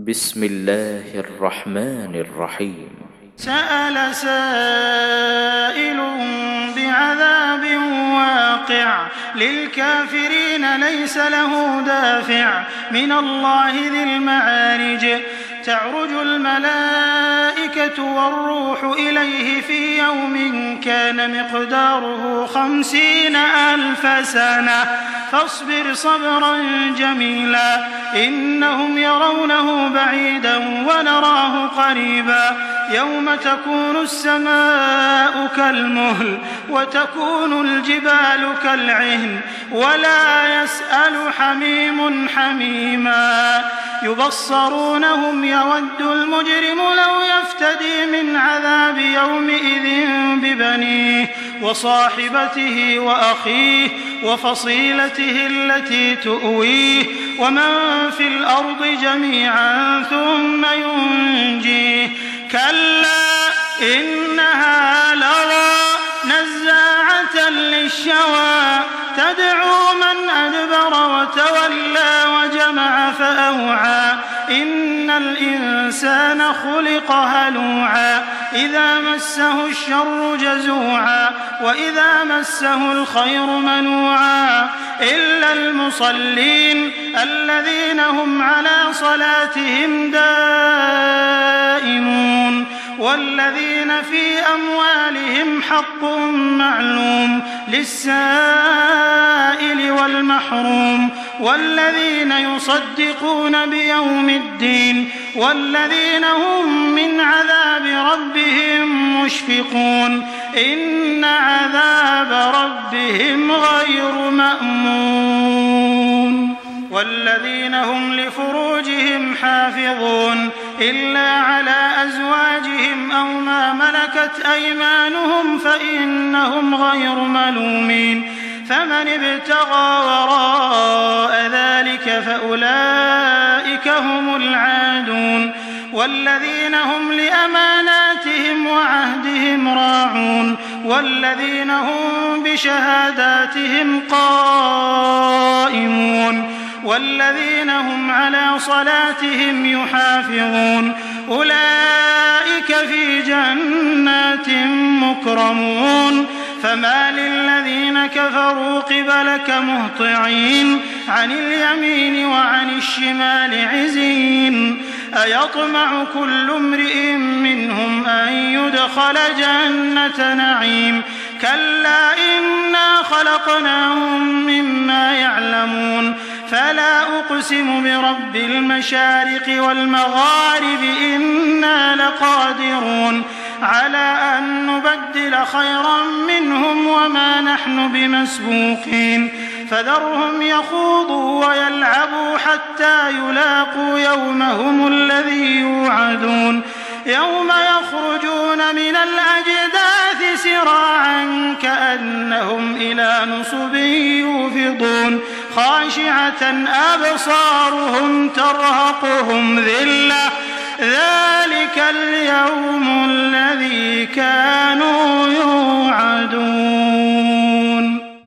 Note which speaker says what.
Speaker 1: بسم الله الرحمن الرحيم.
Speaker 2: سأل سائل بعذاب واقع للكافرين ليس له دافع من الله ذي المعارج تعرج الملائكة والروح إليه في يوم كان مقداره 50,000 سنة فاصبر صبرا جميلا إنهم يرونه بعيدا ونراه قريبا يوم تكون السماء كالمهل وتكون الجبال كالعهن ولا يسأل حميم حميما يبصرونهم يود المجرم لو يفتدي من عذاب يومئذ ببنيه وصاحبته وأخيه وفصيلته التي تؤويه ومن في الأرض جميعا ثم ينجيه كلا إنها لظى نزاعة للشوى تدعو من أدبر وتولى وجمع فأوعى إن الإنسان خلق هلوعا إذا مسه الشر جزوعا وإذا مسه الخير منوعا إلا المصلين الذين هم على صلاتهم دائمون والذين في أموالهم حق معلوم للسائل والمحروم والذين يصدقون بيوم الدين والذين هم من عذاب ربهم مشفقون إن عذاب ربهم غير مأمون والذين هم لفروجهم حافظون إلا على أزواجهم أو ما ملكت أيمانهم فإنهم غير ملومين فمن ابتغى وراء ذلك فأولئك هم العادون والذين هم لأماناتهم وعهدهم راعون والذين هم بشهاداتهم قائمون والذين هم على صلاتهم يحافظون أولئك في جنات مكرمون فما للذين كفروا قبلك مهطعين عن اليمين وعن الشمال عزين أيطمع كل امرئ منهم أن يدخل جنة نعيم كلا إنا خلقناهم مما يعلمون فلا أقسم برب المشارق والمغارب إنا لقادرون على أن نبدل خيرا منهم وما نحن بمسبوقين فذرهم يخوضوا ويلعبوا حتى يلاقوا يومهم الذي يوعدون يوم يخرجون من الأجداث سراعا كأنهم إلى نصب يوفضون خاشعة أبصارهم ترهقهم ذلة ذلك اليوم الذي كانوا يوعدون.